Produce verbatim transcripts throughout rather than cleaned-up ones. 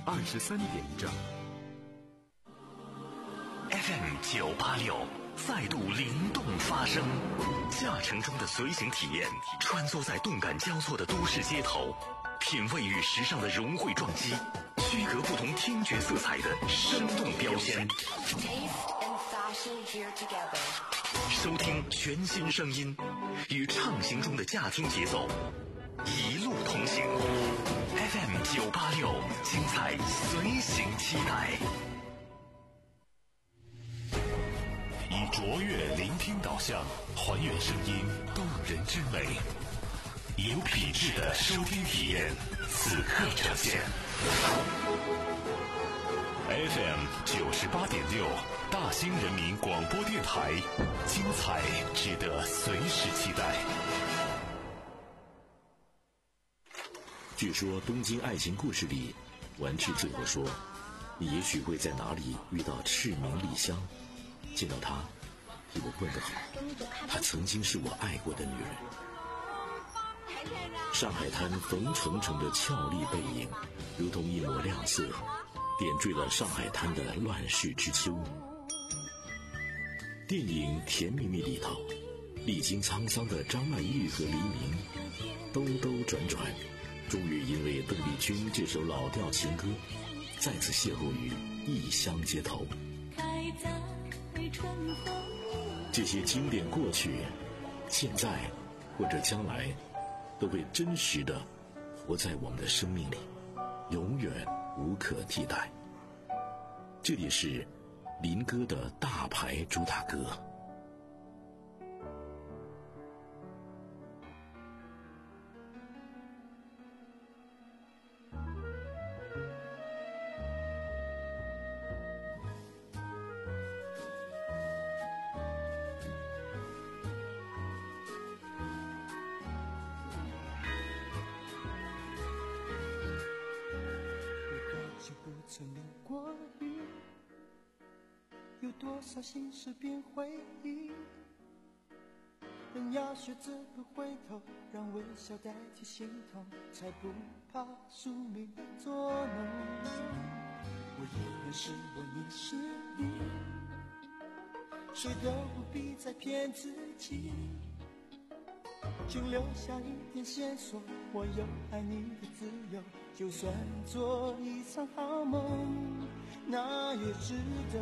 二十三点一正。 F M 九八六再度灵动发声，驾乘中的随行体验，穿梭在动感交错的都市街头，品味与时尚的融汇撞击，区隔不同听觉色彩的生动标签。收听全新声音，与畅行中的驾听节奏，一路同行。F M 九八六，精彩随行期待。以卓越聆听导向，还原声音动人之美，有品质的收听体验，此刻呈现。F M 九十八点六，大兴人民广播电台，精彩值得随时期待。 据说《东京爱情故事》里，丸治最后说：“你也许会在哪里遇到赤名莉香，见到她，替我问个好，她曾经是我爱过的女人。”上海滩冯程程的俏丽背影，如同一抹亮色，点缀了上海滩的乱世之秋。电影《甜蜜蜜》里头，历经沧桑的张曼玉和黎明，兜兜转转，终于因为邓丽君这首老调情歌，再次邂逅于异乡街头。这些经典过去，现在或者将来，都会真实的活在我们的生命里，永远无可替代。这里是林歌的大牌主打歌。 有多少心事变回忆，人要学着不回头，让微笑代替心痛，才不怕宿命捉弄。我依然是我，你是你，谁都不必再骗自己，请留下一点线索，我有爱你的自由，就算做一场好梦，那也值得。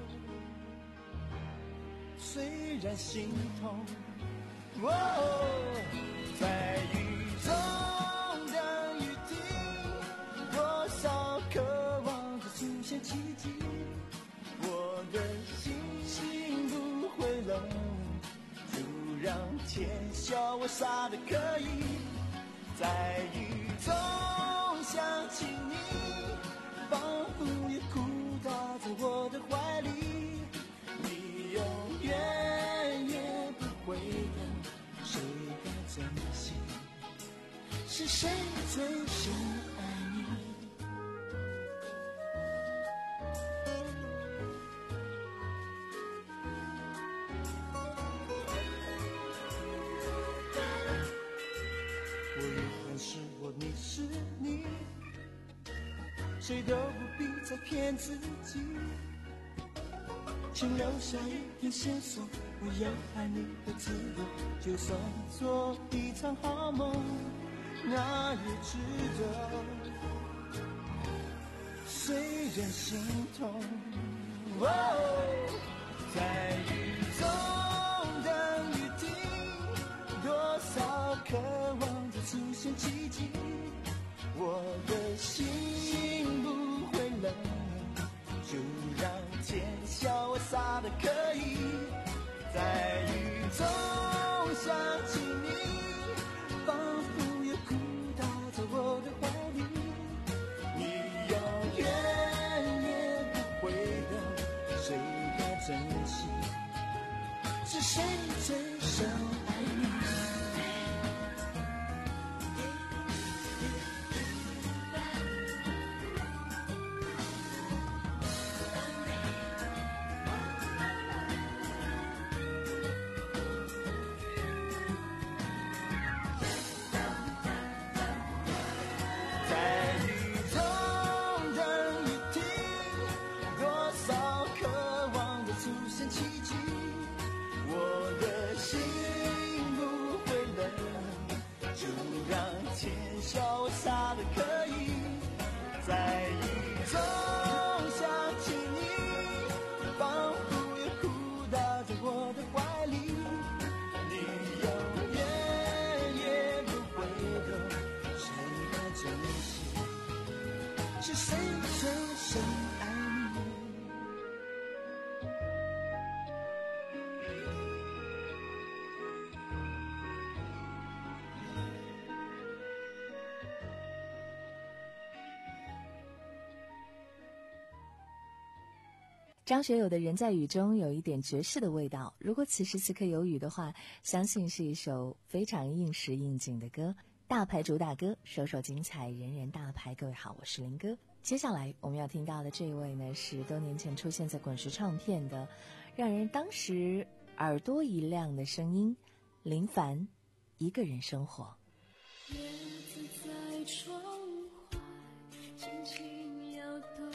虽然心痛，哦，在雨中等雨停，多少渴望着出现奇迹，我的心情不会冷，就让天笑我傻的可以，在雨中想起你，仿佛也哭倒在我的怀里，永远也不会懂，谁该珍惜，是谁最深爱你。我依然是我，你是你，谁都不必再骗自己，请留下一点线索，我有爱你的自由，就算做一场好梦，那也值得。虽然心痛，哦，在雨中等雨停，多少渴望着出现奇迹，我的心不会冷，就让天笑我傻的可以，在雨中想起你，仿佛又哭倒在我的怀里，你永远也不会懂，谁该珍惜，是谁最深爱你。 总想起你，仿佛也哭倒在我的怀里。你永远也不回头，谁还珍惜？是谁深深爱你？ 张学友的人在雨中有一点爵士的味道，如果此时此刻有雨的话，相信是一首非常应时应景的歌。大牌主打歌，首首精彩，人人大牌。各位好，我是林哥。接下来我们要听到的这位呢，是多年前出现在滚石唱片的，让人当时耳朵一亮的声音，林凡，一个人生活。 叶子在窗外轻轻摇动，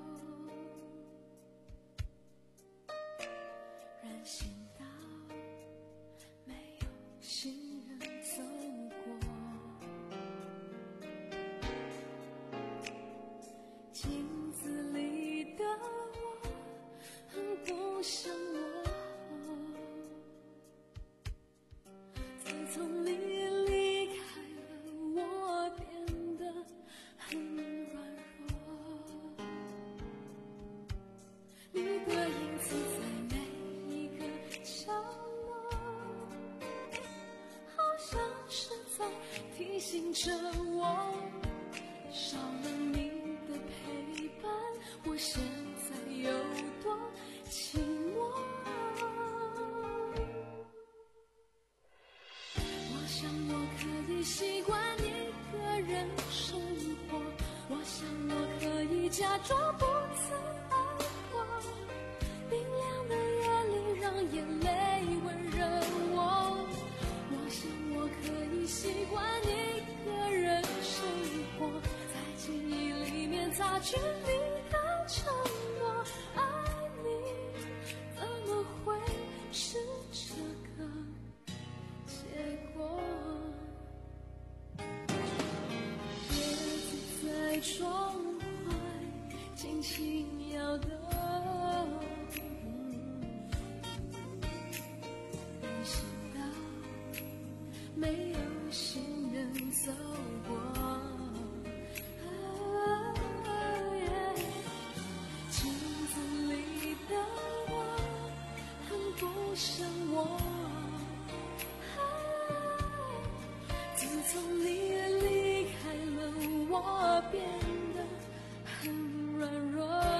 人行道没有行人走过，镜子里的我很不像我，自从你离开了，我变得很软弱，你的影子在每一个角落，好像是在提醒着我，少了你的陪伴，我现在有多寂寞。我想我可以习惯一个人生活，我想我可以假装不曾爱过，冰凉的夜里让眼泪温热我，我想我可以习惯一个人生活，在记忆里面擦去你的承诺，爱你怎么会是这个结果？叶子在窗外轻轻摇动，人行道没有行人走过，镜子里的我很不像我，自从你离开了，我变得很软弱。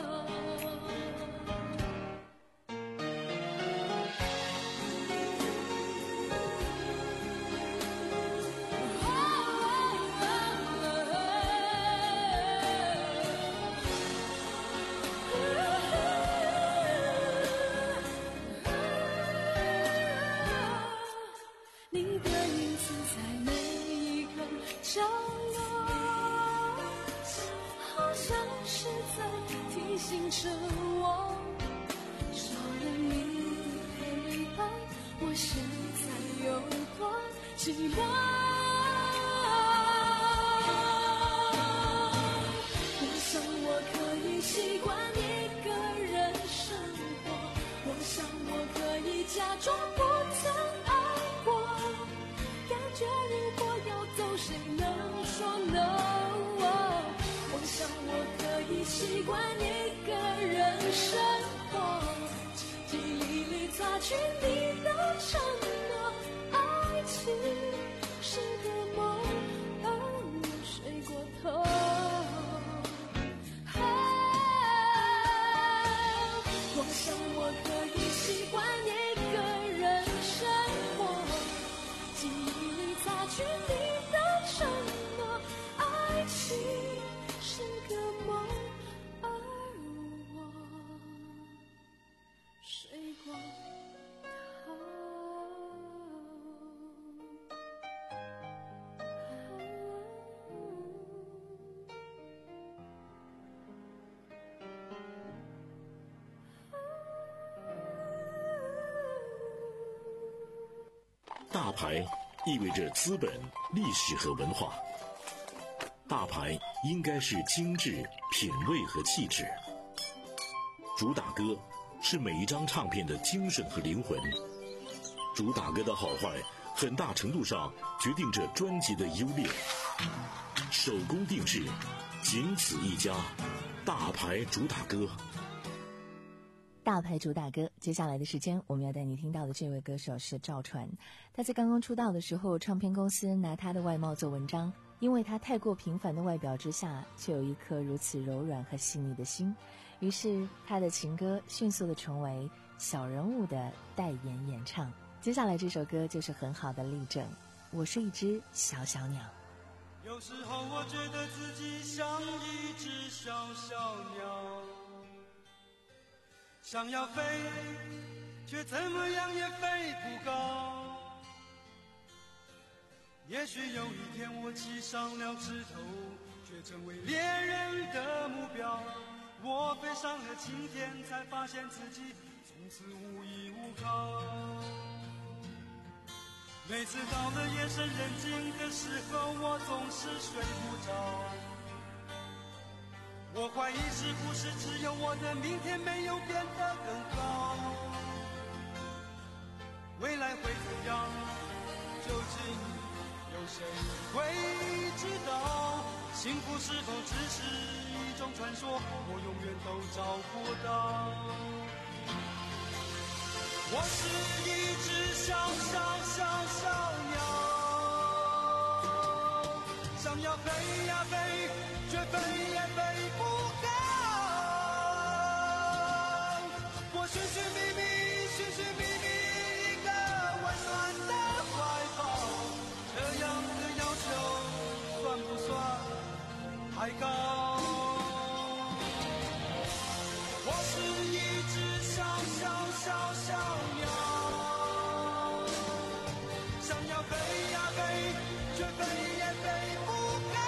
你的影子在每一个角落，好像是在提醒着我，少了你的陪伴，我现在有多寂寞。我想我可以习惯一个人生活，我想我可以假装不曾爱过，感觉如果要走，谁能说 no？ 我想我可以习惯一个人生活，记忆里擦去你的承诺，爱情是个梦，而我睡过头。我想我可以习惯一个人生活，记忆里擦去你的承诺，爱情是个梦，而我睡过头。 大牌意味着资本、历史和文化。 大牌应该是精致、品味和气质。主打歌是每一张唱片的精神和灵魂。主打歌的好坏，很大程度上决定着专辑的优劣。手工定制，仅此一家，大牌主打歌。 大牌主打歌，接下来的时间我们要带你听到的这位歌手是赵传。他在刚刚出道的时候，唱片公司拿他的外貌做文章，因为他太过平凡的外表之下，却有一颗如此柔软和细腻的心。于是他的情歌迅速的成为小人物的代言演唱。接下来这首歌就是很好的例证。我是一只小小鸟。 有时候我觉得自己像一只小小鸟，想要飞，却怎么样也飞不高。也许有一天我栖上了枝头，却成为猎人的目标。我飞上了青天，才发现自己从此无依无靠。每次到了夜深人静的时候，我总是睡不着。我怀疑是不是只有我的明天没有变得更好？未来会怎样？究竟有谁会知道？幸福是否只是一种传说？我永远都找不到。我是一只小小小小鸟，想要飞呀飞，却飞也飞不高。我寻寻觅觅，寻寻觅觅一个温暖的怀抱，这样的要求算不算太高？我是一只小小小小鸟，想要飞呀飞，却飞也飞不高。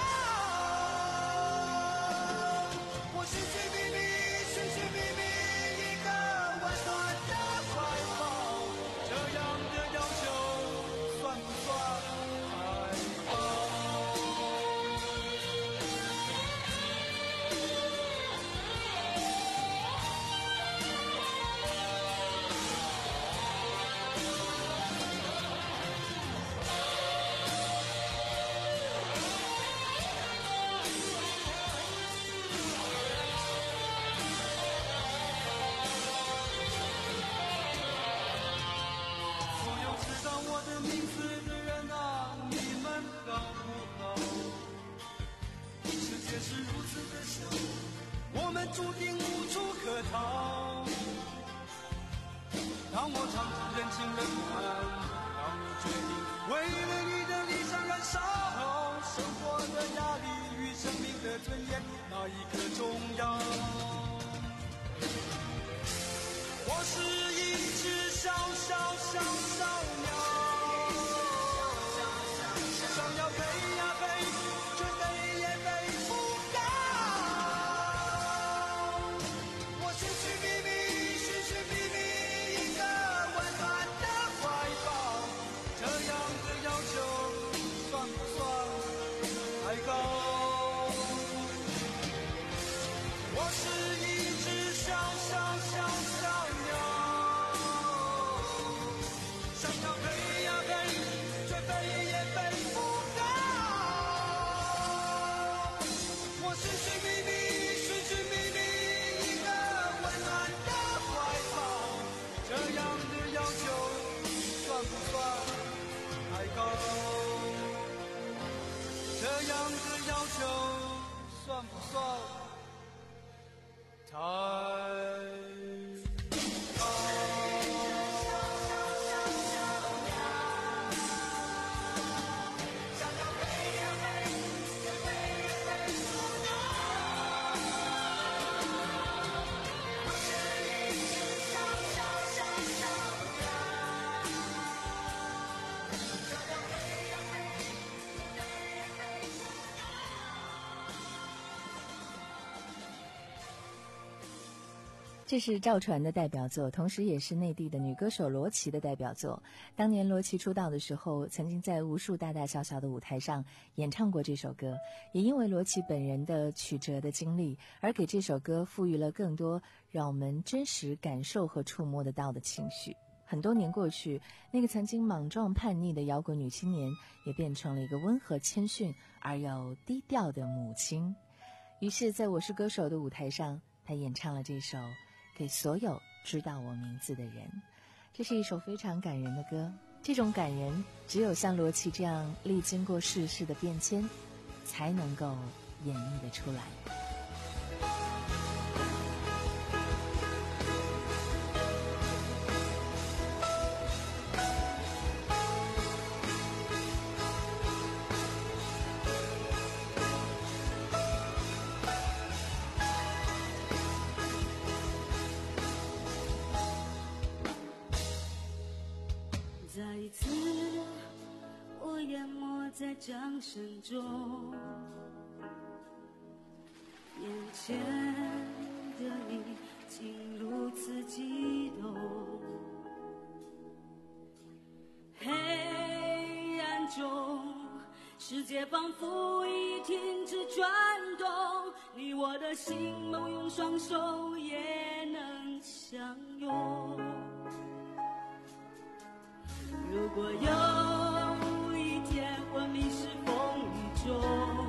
我寻寻觅觅，寻寻觅觅一个温暖的怀抱，这样的要求算不算太高？是如此的小，我们注定无处可逃。当我尝尽人情冷暖，当你决定为了你的理想燃烧，生活的压力与生命的尊严，哪一刻重要？我是一只小小小小鸟，想要飞呀飞，却飞也飞不高。我寻寻觅觅，寻寻觅觅一个温暖的怀抱，这样的要求算不算太高？我是一只小小小小鸟，想要飞呀飞，却飞也飞不高。我寻寻觅觅，寻寻觅觅一个温暖的怀抱，这样的要求算不算太高？这样的要求算不算太这是赵传的代表作，同时也是内地的女歌手罗琦的代表作。当年罗琦出道的时候，曾经在无数大大小小的舞台上演唱过这首歌，也因为罗琦本人的曲折的经历，而给这首歌赋予了更多让我们真实感受和触摸得到的情绪。很多年过去，那个曾经莽撞叛逆的摇滚女青年，也变成了一个温和谦逊而又低调的母亲。于是在我是歌手的舞台上，她演唱了这首给所有知道我名字的人。这是一首非常感人的歌，这种感人只有像罗琦这样历经过世事的变迁，才能够演绎得出来。 再一次我淹没在掌声中，眼前的你竟如此激动，黑暗中世界仿佛已停止转动，你我的心梦用双手也能相拥。如果有一天我迷失风雨中，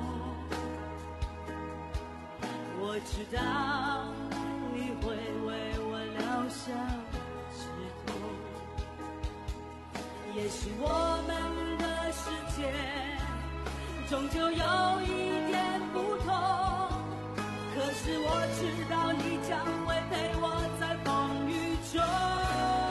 我知道你会为我疗伤止痛。也许我们的世界终究有一点不同，可是我知道你将会陪我在风雨中。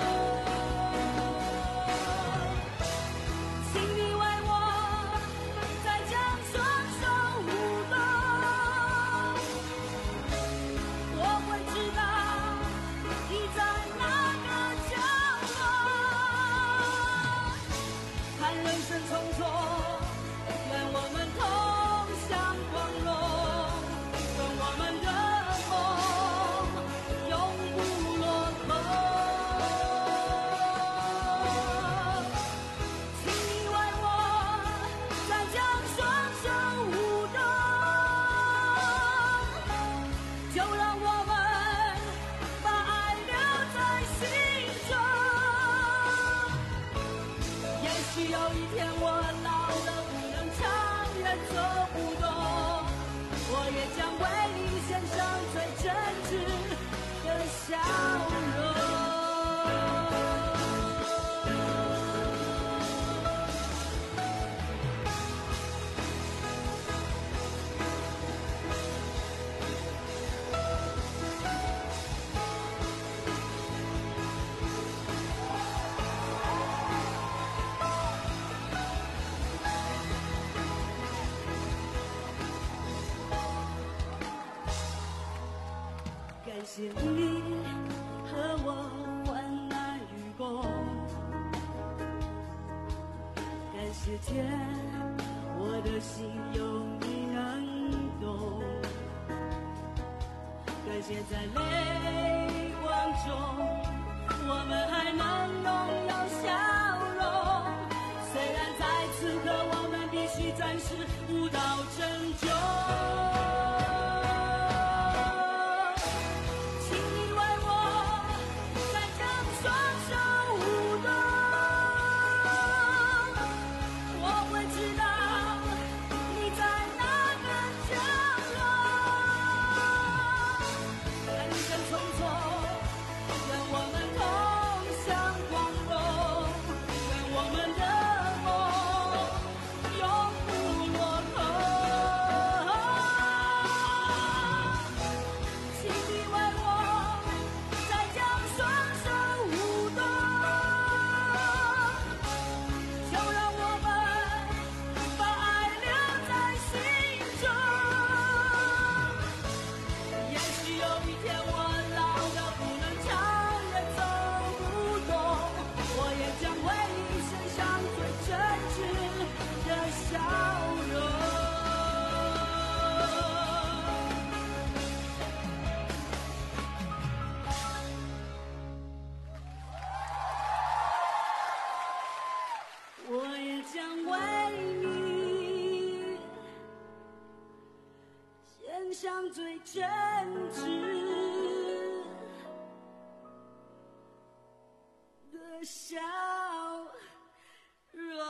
感谢你和我患难与共，感谢天，我的心有你能懂，感谢在泪光中我们还能拥有笑容，虽然在此刻我们必须暂时舞蹈拯救。 最真挚的笑容。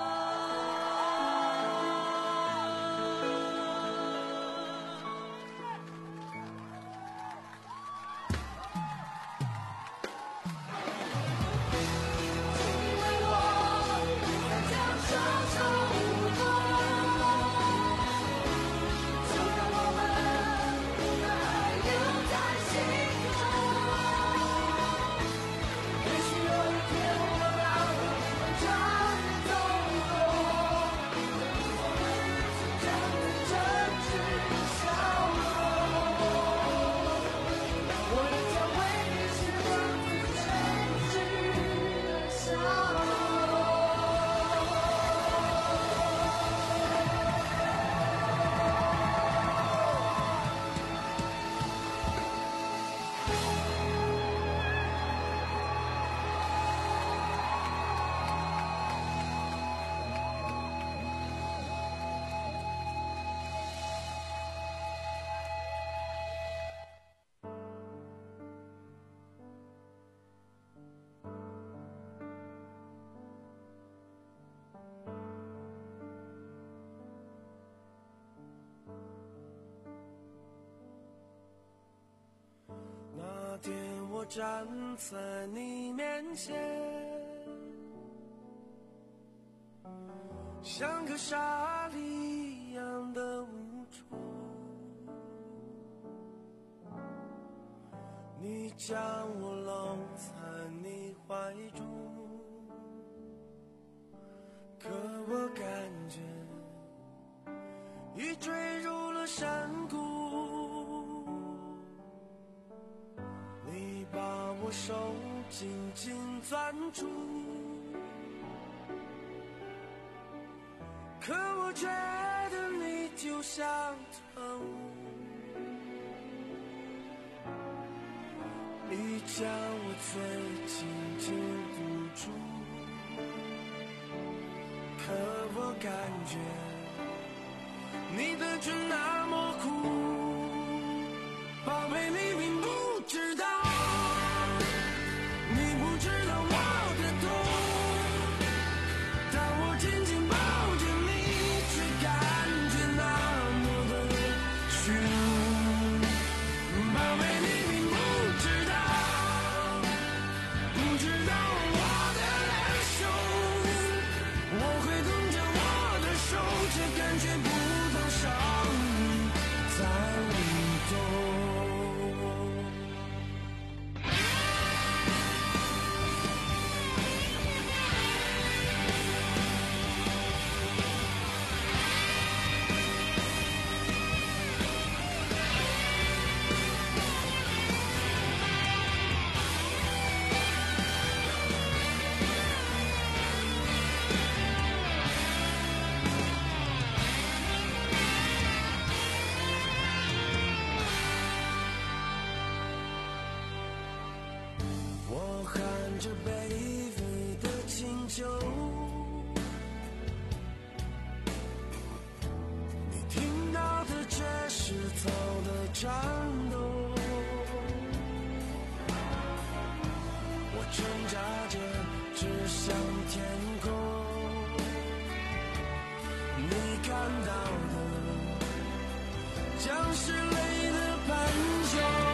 那天我站在你面前，像个沙粒一样的无助，你将我搂在你怀中，可我感觉已坠入了山谷，你把我手紧紧攥住，可我觉得你就像特务，你将我最紧紧捂住，可我感觉你的唇那么苦，宝贝，你并不知道，你不知道我的痛，当我紧紧抱着你，却感觉那么的虚无，宝贝，你并不知道，不知道我的难受，我会动着我的手，却感觉不到伤在舞动。我含着卑微的请求，你听到的却是草的颤抖，我挣扎着指向天空，你看到的将是泪的斑鸠。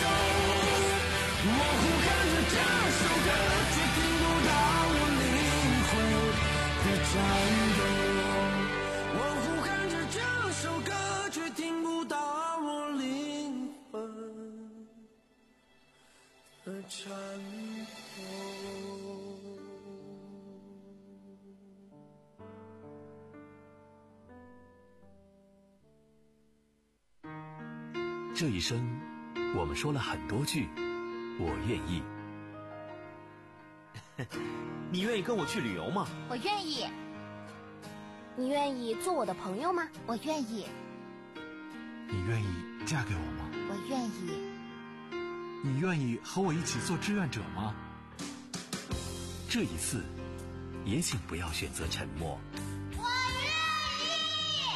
我呼喊着这首歌，却听不到我灵这一生，我们说了很多句我愿意。 你愿意跟我去旅游吗？ 我愿意。你愿意做我的朋友吗？我愿意。 你愿意嫁给我吗？ 我愿意。 你愿意和我一起做志愿者吗？ 这一次，也请不要选择沉默。 我愿意。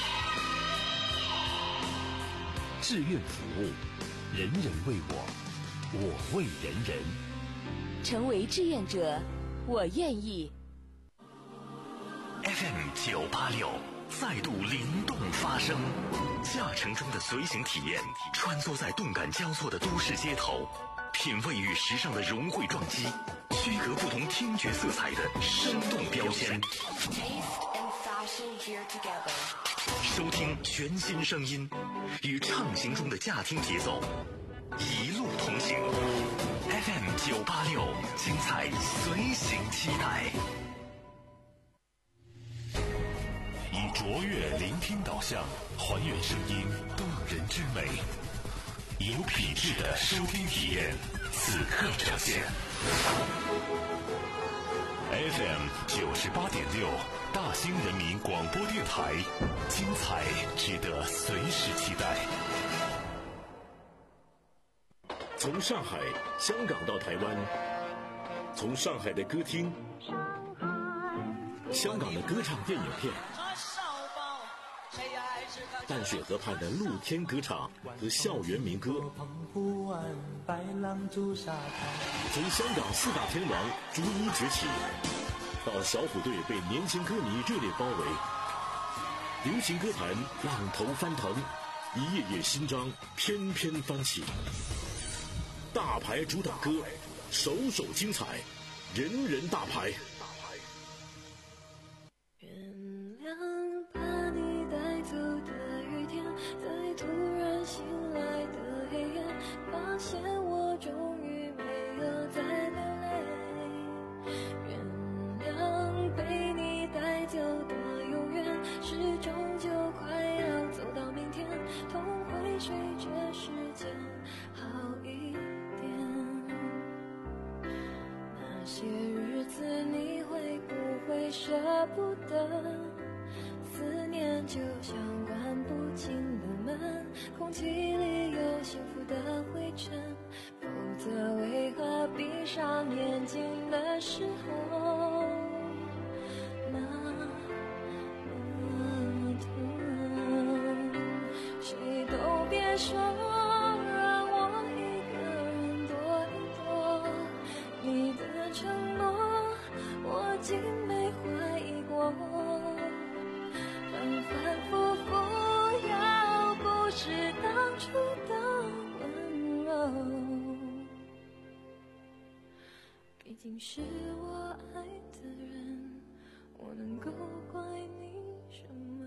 志愿服务，人人为我，我为人人。 成为志愿者，我愿意。 F M 九八六再度灵动发声，驾乘中的随行体验，穿梭在动感交错的都市街头，品味与时尚的融汇撞击，区隔不同听觉色彩的生动标签。收听全新声音，与畅行中的驾听节奏，一路同行。F M 九八六，精彩随行期待。以卓越聆听导向，还原声音动人之美，有品质的收听体验，此刻呈现。F M 九十八点六，大兴人民广播电台，精彩值得随时期待。 从上海、香港到台湾，从上海的歌厅、香港的歌唱电影片，淡水河畔的露天歌唱和校园民歌，从香港四大天王逐一崛起，到小虎队被年轻歌迷热烈包围，流行歌坛浪头翻腾，一页页新章翩翩翻起。大牌主打歌，首首精彩，人人大牌。 原谅把你带走的雨天，在突然醒来的黑夜，发现我终于没有再流泪。原谅被你带走的永远，是终究快要走到明天，痛会随着时间好一点。那些日子你会不会舍不得？思念就像关不紧的门，空气里有幸福的灰尘，否则为何闭上眼睛的时候那么痛？谁都别说让我一个人躲一躲，你的承诺我竟没怀疑过，反反复复要不是当初的温柔，毕竟是我爱的人，我能够怪你什么？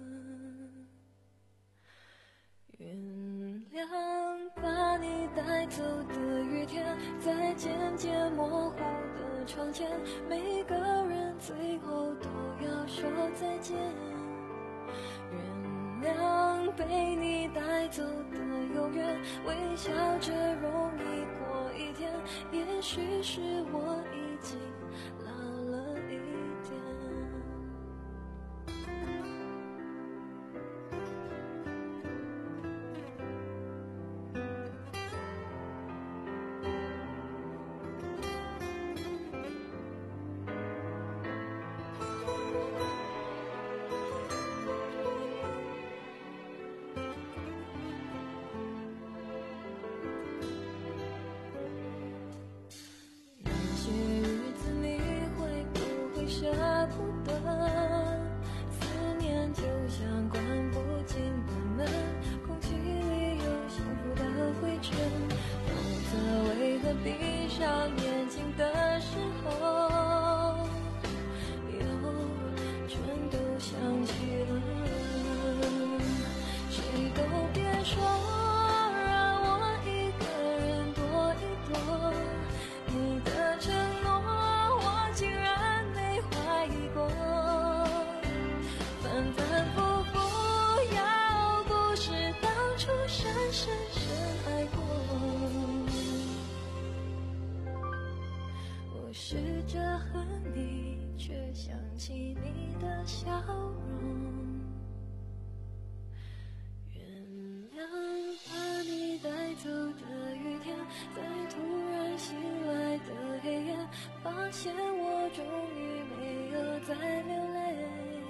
原谅把你带走的雨天，在渐渐模糊的窗前，每个人最后都要说再见。原谅被你带走的永远，微笑着容易过一天，也许是我已经老了一点。那起你的笑容。原谅把你带走的雨天，在突然醒来的黑夜，发现我终于没有再流泪。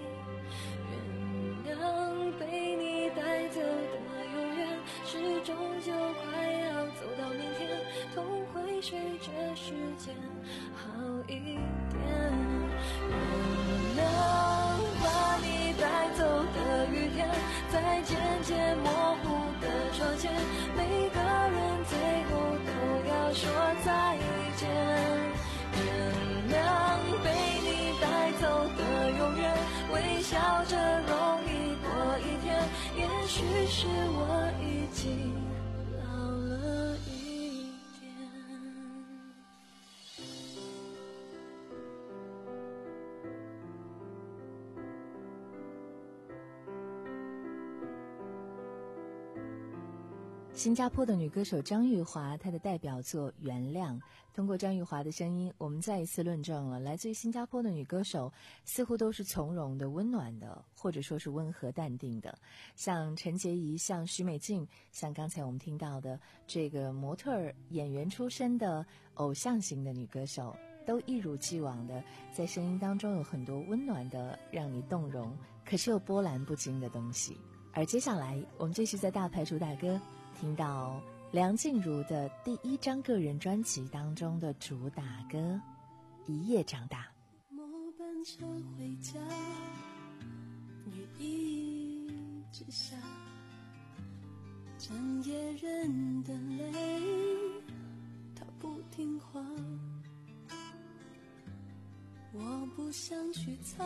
原谅被你带走的永远，是终究快要走到明天，痛会随着时间好一点。原谅把你带走的雨天，在渐渐模糊的窗前，每个人最后都要说再见。原谅被你带走的永远，微笑着容易过一天，也许是我已经老了一点。 新加坡的女歌手张玉华，她的代表作《原谅》。通过张玉华的声音，我们再一次论证了来自于新加坡的女歌手似乎都是从容的、温暖的，或者说是温和淡定的。像陈洁仪，像许美静，像刚才我们听到的这个模特儿演员出身的偶像型的女歌手，都一如既往的在声音当中有很多温暖的让你动容，可是又波澜不惊的东西。而接下来我们继续在大牌主打歌听到梁静茹的第一张个人专辑当中的主打歌《一夜长大》。 末班车回家，雨一直下，整夜人的泪，它不听话，我不想去擦，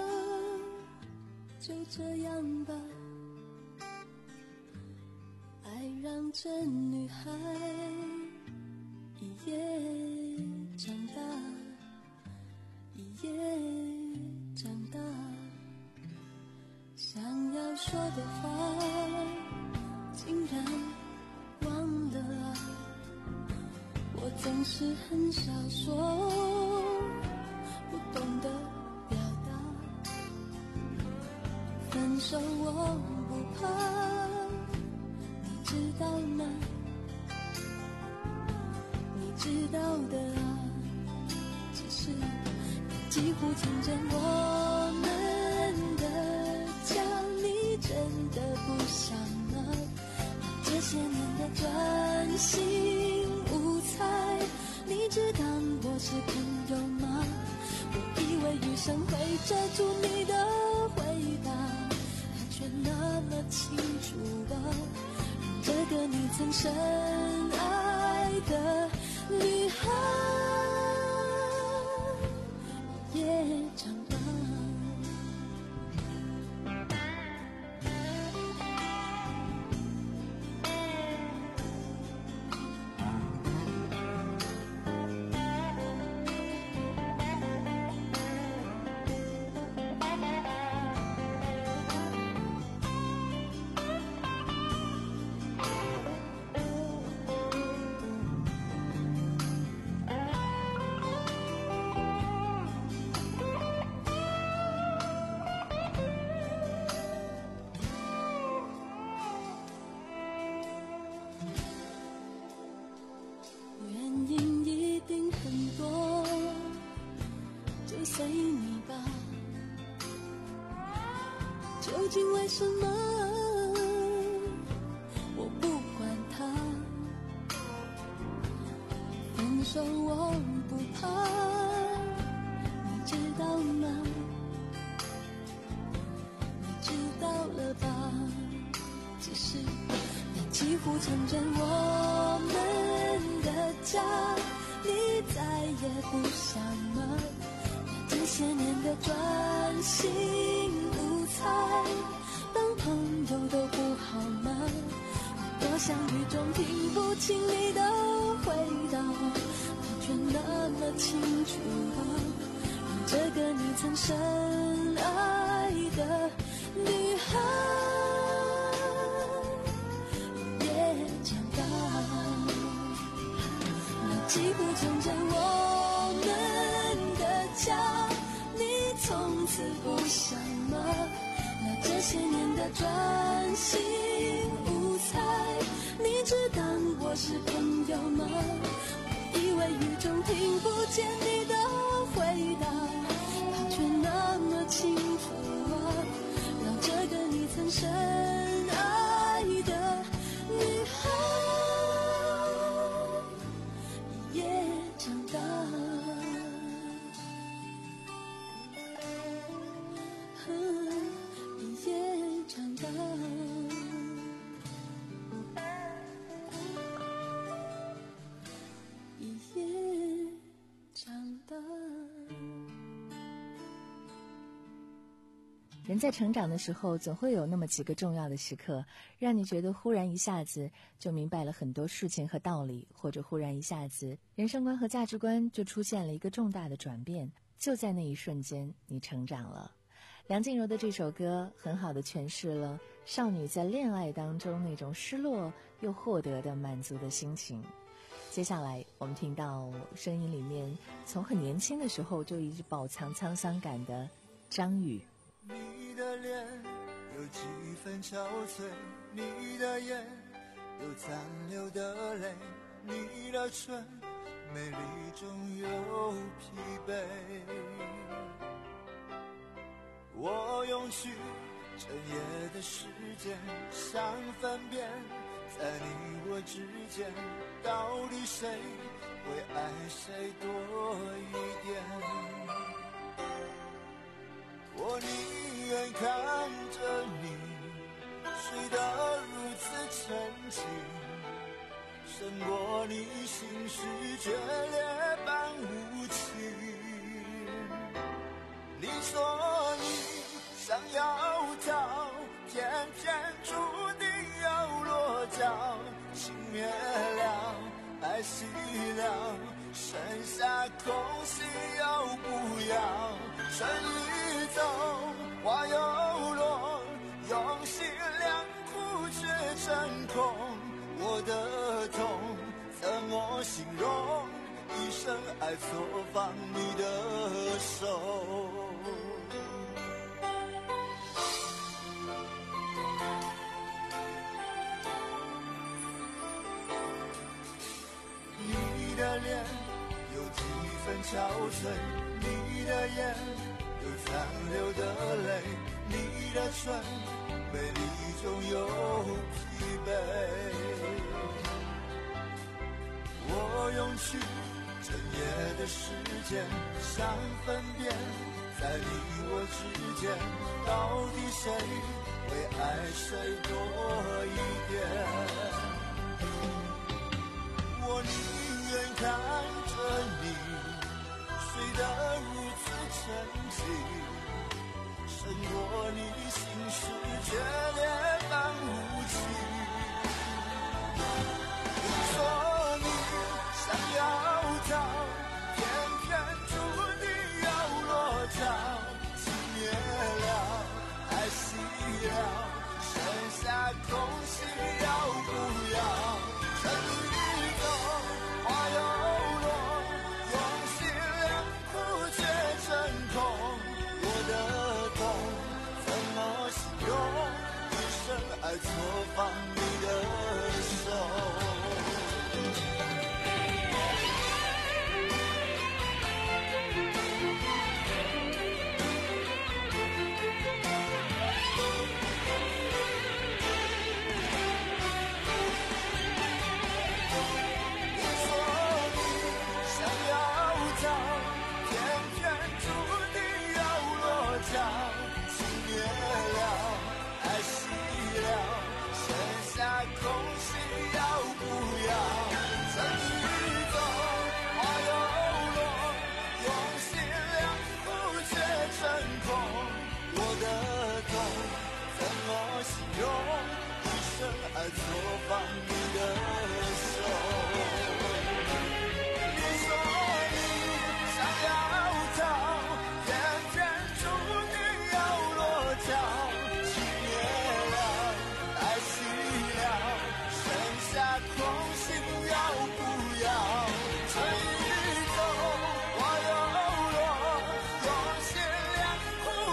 就这样吧。爱让这女孩一夜长大，一夜长大，想要说的话竟然忘了啊，我总是很少说，不懂得表达，分手我不怕，知道吗？你知道的啊，只是你几乎成真我们的家，你真的不想吗？这些年的专心无猜，你知道我是朋友吗？我以为余生会遮住你的回答，它却那么清楚啊，这个你曾深爱的女孩也长大。随你吧，究竟为什么我不管他？分手我不怕，你知道吗？你知道了吧？只是你几乎成真我们的家，你再也不想吗？这些年的专心无猜，当朋友都不好吗？多想雨中听不清你的回答，它却那么清楚啊，让这个你曾深爱的女孩也长大。那几乎成真我们的家，你从此不想吗？那这些年的专心无猜，你只当我是朋友吗？我以为雨中听不见你的回答，它却那么清楚啊，让这个你曾深爱的女孩也长大。 人在成长的时候，总会有那么几个重要的时刻，让你觉得忽然一下子就明白了很多事情和道理，或者忽然一下子人生观和价值观就出现了一个重大的转变。就在那一瞬间，你成长了。梁静茹的这首歌很好的诠释了少女在恋爱当中那种失落又获得的满足的心情。接下来我们听到声音里面从很年轻的时候就一直饱藏沧桑感的张宇。 你的脸有几分憔悴，你的眼有残留的泪，你的唇美丽中有疲惫。我用去整夜的时间，想分辨在你我之间，到底谁会爱谁多一点。我宁愿看着你睡得如此沉静，胜过你心事决裂般无情。你说你想要逃，偏偏注定要落脚，情灭了，爱熄了，剩下空心又不要。春已走，花又落，用心良苦却成空。我的痛怎么形容？一生爱错放你的手。你的脸有几分憔悴，你的眼有残留的泪，你的唇美丽中有疲惫。我用去整夜的时间，想分辨在你我之间，到底谁会爱谁多一点。我宁愿看着你睡得如此沉静，胜过你心事决裂般无情。你说你想要逃，偏偏注定要落脚，情灭了，爱熄了，剩下空心要不要。春已走，花又落，用心良苦却成空。我的痛怎么形容？一生爱错放你的手。爱错放你的手。你说你想要逃，偏偏注定要落脚，情灭了，爱熄了，剩下空心要不要？春已走，花又落，用心良苦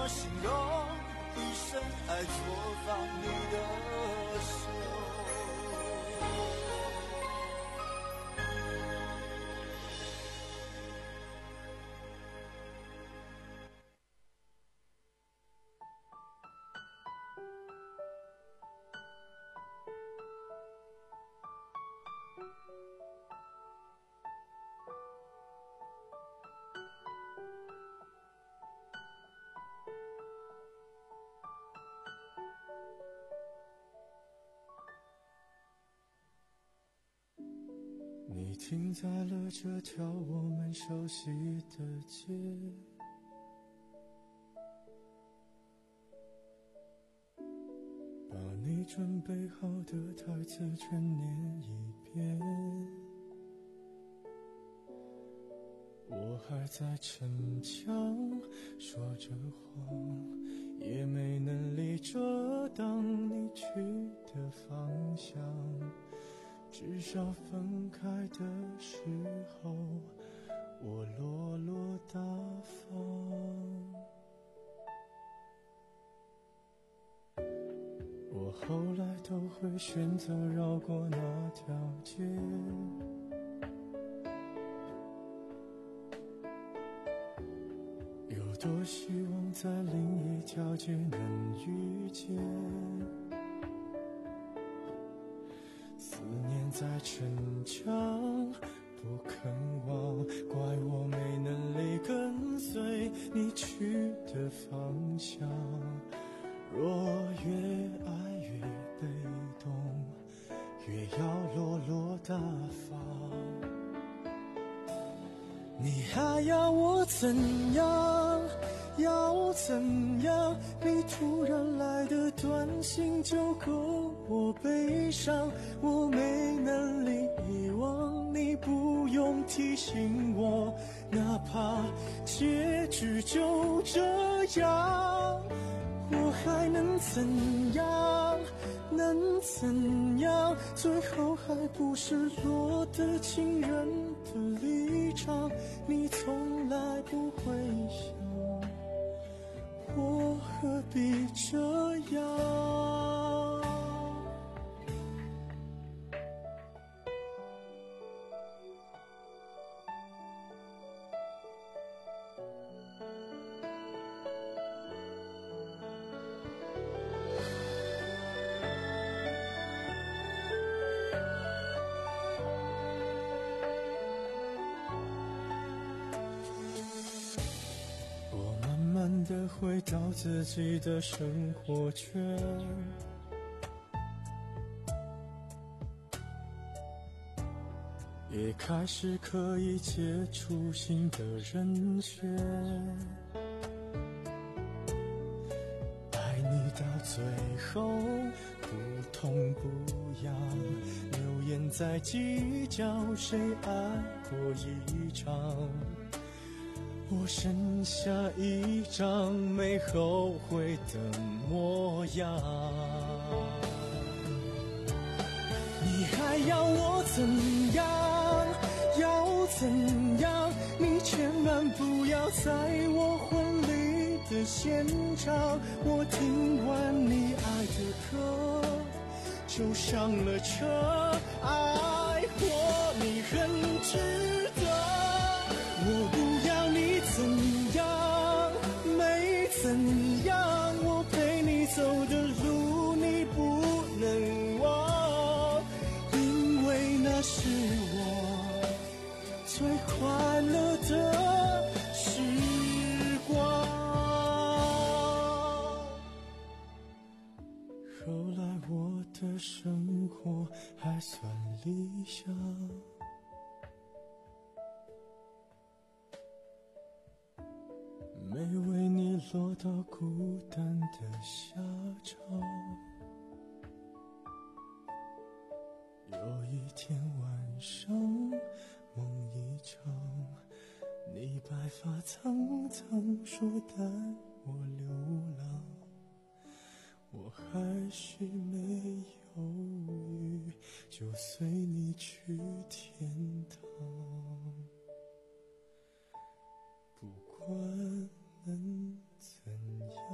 么形容一生爱错放你的手？你停在了这条我们熟悉的街，把你准备好的台词全念一遍。我还在逞强说着谎，也没能力遮挡你去的方向，至少分开的时候我落落大方。我后来都会选择绕过那条街，有多希望在另一条街能遇见，思念在逞强不肯忘，怪我没能力跟随你去的方向。若越爱越被动，越要落落大方。你还要我怎样？要怎样？你突然来的短信就够我悲伤，我没能力遗忘，你不用提醒我，哪怕结局就这样，我还能怎样？能怎样？最后还不是落得情人的立场，你从来不会想，我何必这样？的回到自己的生活圈，也开始可以接触新的人选，爱你到最后不痛不痒，流言在计较谁爱过一场，我剩下一张没后悔的模样。你还要我怎样？要怎样？你千万不要在我婚礼的现场，我听完你爱的歌就上了车，爱过你很值得，我不要你怎样，没怎样，我陪你走的路你不能忘，因为那是我最快乐的时光。后来我的生活还算理想，没为你落到孤单的下场。有一天晚上梦一场，你白发苍苍说带我流浪，我还是没犹豫就随你去天堂，不管能怎样。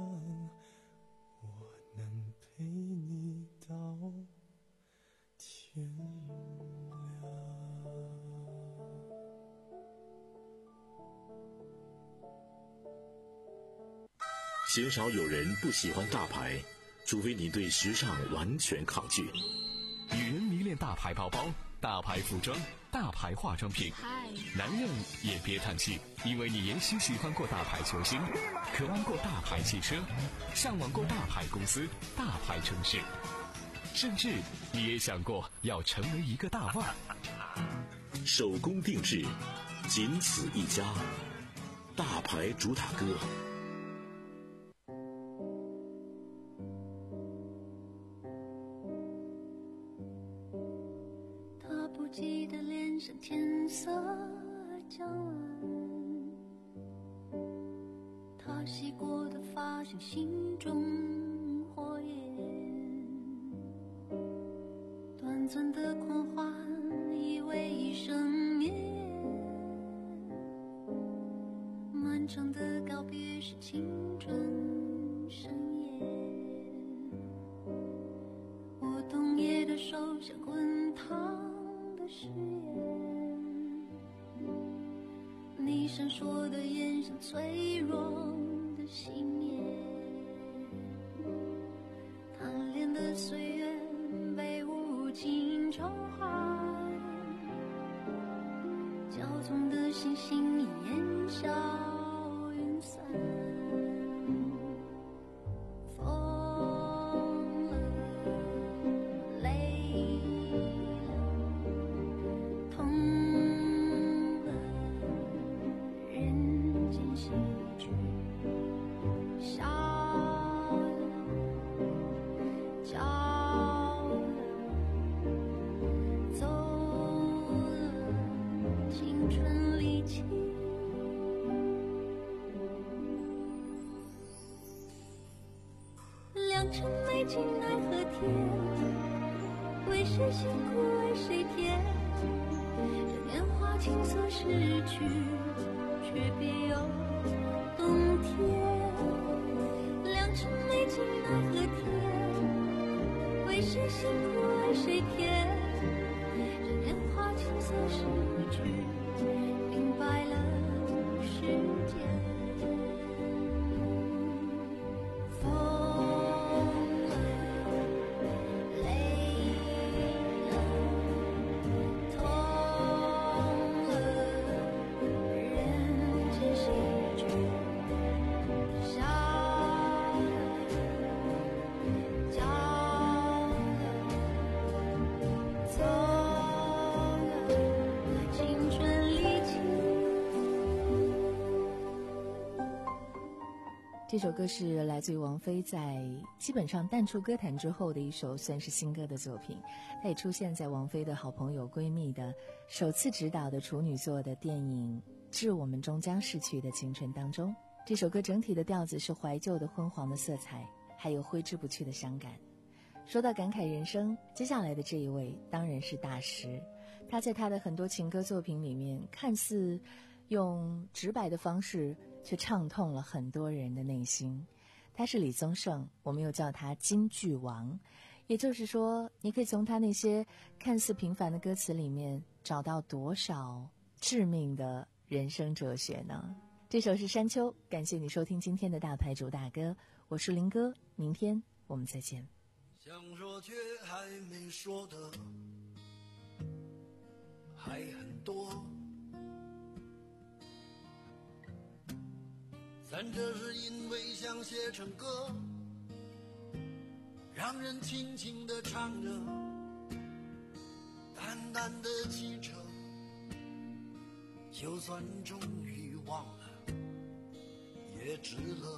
鲜少有人不喜欢大牌，除非你对时尚完全抗拒。 女人迷恋大牌包包、大牌服装、大牌化妆品，男人也别叹气，因为你也许喜欢过大牌球星，渴望过大牌汽车，向往过大牌公司、大牌城市，甚至你也想过要成为一个大腕。 手工定制，仅此一家，大牌主打歌。 他不记得脸上天色将晚，他洗过的发像心中火焰，短暂的狂欢以为一生眠，漫长的告别是青春盛宴，我冬夜的手像滚烫的誓言，你闪烁的眼像脆弱的信念，贪恋的岁月被无情召唤，骄纵的星星烟消云散，疯了，累了，痛了，人间喜剧，笑了，骄了，走了，青春离奇。良辰美景奈何天，为谁辛苦为谁甜？这年华青涩逝去，却别有冬天。良辰美景奈何天，为谁辛苦为谁甜？这年华青涩逝去，明白了世间。 这首歌是来自于王菲在基本上淡出歌坛之后的一首算是新歌的作品，它也出现在王菲的好朋友闺蜜的首次执导的处女作的电影《致我们终将逝去的青春》当中。这首歌整体的调子是怀旧的昏黄的色彩，还有挥之不去的伤感。说到感慨人生，接下来的这一位当然是大师，他在他的很多情歌作品里面看似用直白的方式，却唱痛了很多人的内心。他是李宗盛，我们又叫他金句王，也就是说你可以从他那些看似平凡的歌词里面找到多少致命的人生哲学呢？这首是山丘，感谢你收听今天的大牌主打歌，我是林哥，明天我们再见。 想说却还没说的还很多，但这是因为想写成歌，让人轻轻地唱着，淡淡的记着，就算终于忘了也值了。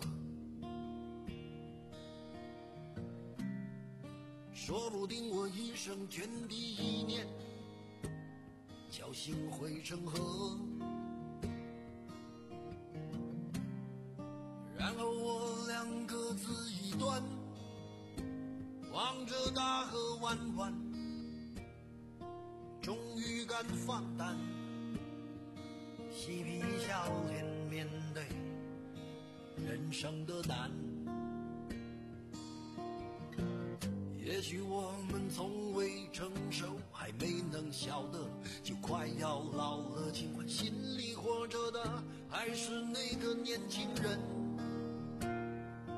说不定我一生涓滴一念，侥幸汇成河，然后我俩各自一端，望着大河弯弯，终于敢放胆，嬉皮笑脸面对人生的难。也许我们从未成熟，还没能晓得，就快要老了，尽管心里活着的还是那个年轻人。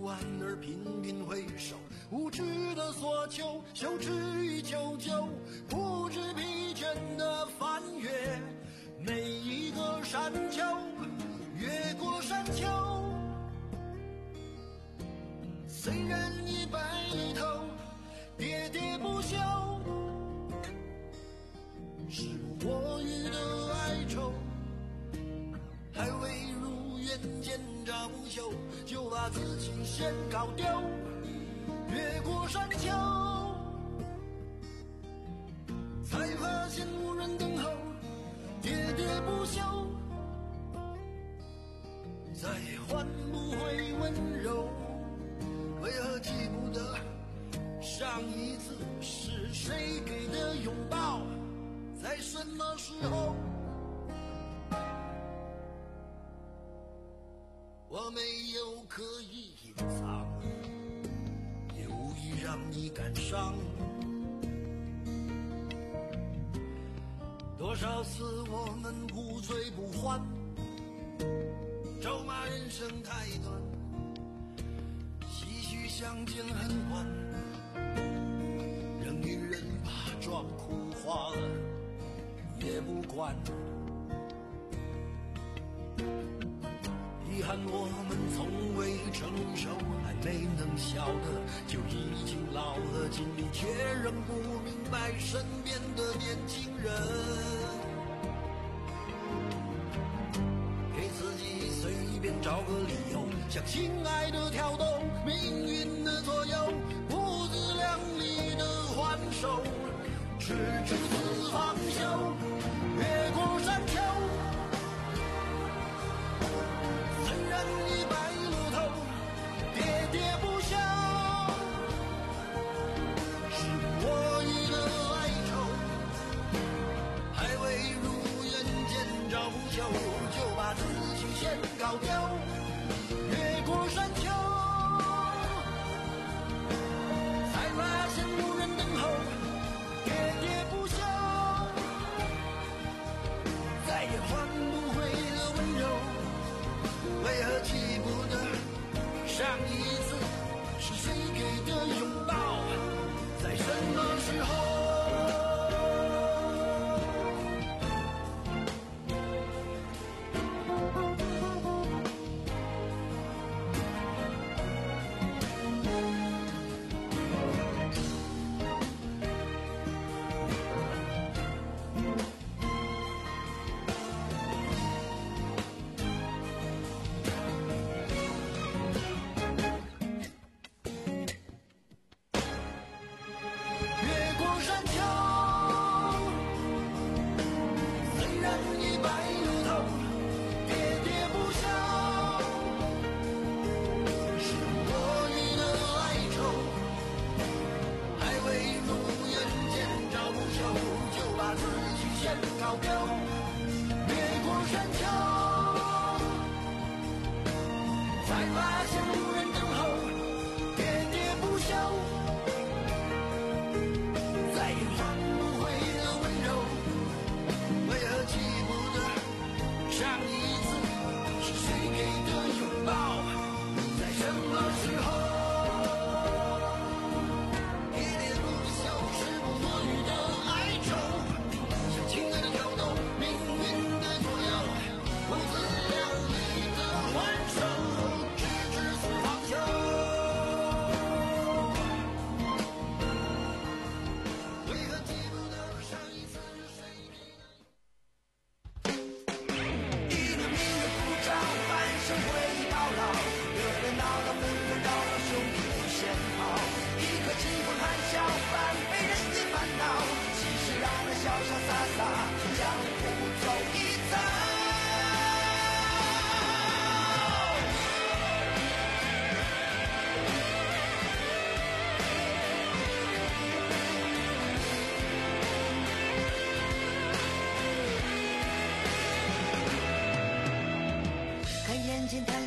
完而频频回首，无知的索求，羞耻与求救，不知疲倦的翻越每一个山丘，越过山丘。虽然已白了头，喋喋不休，是我予的哀愁，还未如愿见着不朽，就把自己先搞丢。越过山丘，才发现无人等候，喋喋不休，再换不回温柔。为何记不得上一次是谁给的拥抱，在什么时候？我没有刻意隐藏，也无意让你感伤。多少次我们不醉不欢，咒骂人生太短，唏嘘相见恨晚，让女人把妆哭花了也不管。遗憾我们从未成熟，还没能晓得就已经老了，尽力却仍不明白身边的年轻人。给自己随便找个理由，向亲爱的挑逗，命运的左右，不自量力的还手，直至死方休。越过山丘，已白了头，喋喋不休，是我予的哀愁，还未如愿见着不朽，就把自己先搞丢。越过山丘，才发现无人等候，喋喋不休，再也换不回了温柔。为何记不得上一次是谁给的拥抱，在什么时候？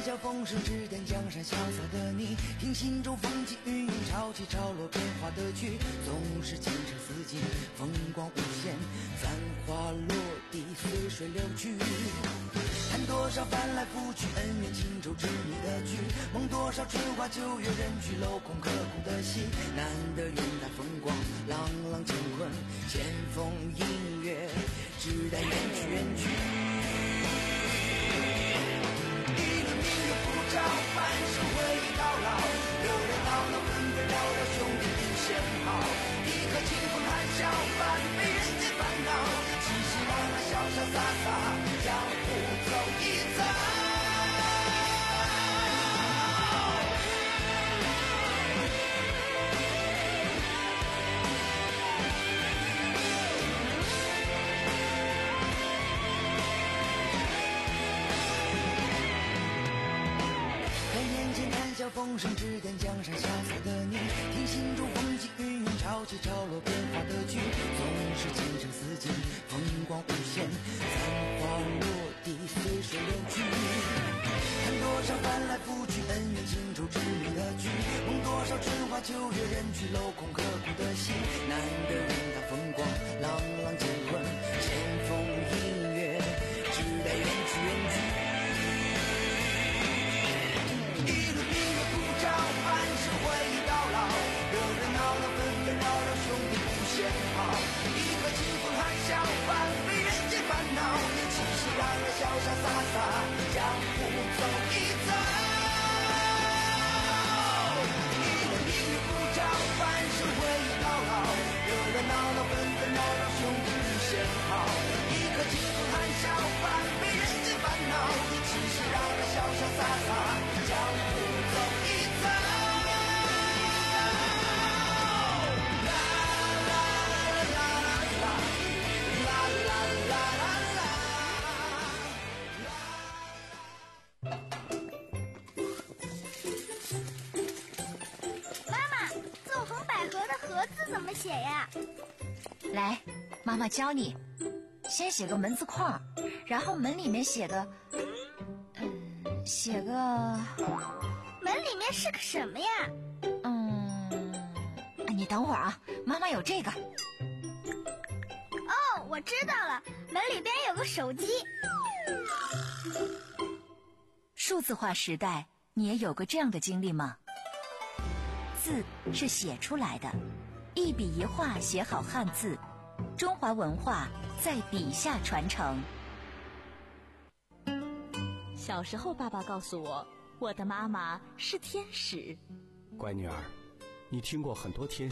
笑风声指点江山潇洒的你，听心中风起云涌潮起潮落变化的曲，总是前程似锦，风光无限，繁华落地随水流去。看多少翻来覆去恩怨情仇执迷的剧，梦多少春花秋月人去楼空刻骨的戏，难得云淡风光，朗朗乾坤，千峰映月，只待远去远去。一轮明月普照，半生回忆到老，热热闹闹纷纷扰扰，兄弟不嫌好，一颗清风含笑，半杯人间烦恼，熙熙攘攘潇潇洒洒，江湖走一遭。风声指点江山潇洒的你，听心中风起云涌潮起潮落变化的曲，总是前程似锦，风光无限，繁华落地随水流去。看多少翻来覆去恩怨情仇执迷的剧，梦多少春花秋月人去楼空刻骨的戏，难得云淡风光，朗朗乾坤，千峰映月，只待远去远去。潇潇洒洒，江湖走一遭。一轮明月普照，半生回忆到老。热热闹闹，纷纷扰扰，兄弟不嫌好。一颗清风含笑，半杯人间烦恼。熙熙攘攘，潇潇洒洒，江湖走一遭。啦啦啦啦啦，啦啦啦啦啦。 盒子怎么写呀？ 来，妈妈教你。先写个门字框，然后门里面写个，嗯，写个。 门里面是个什么呀？ 嗯，你等会儿啊，妈妈有这个。 哦，我知道了，门里边有个手机。 数字化时代，你也有过这样的经历吗？字是写出来的，一笔一画写好汉字，中华文化在笔下传承。 小时候爸爸告诉我，我的妈妈是天使。 乖女儿，你听过很多天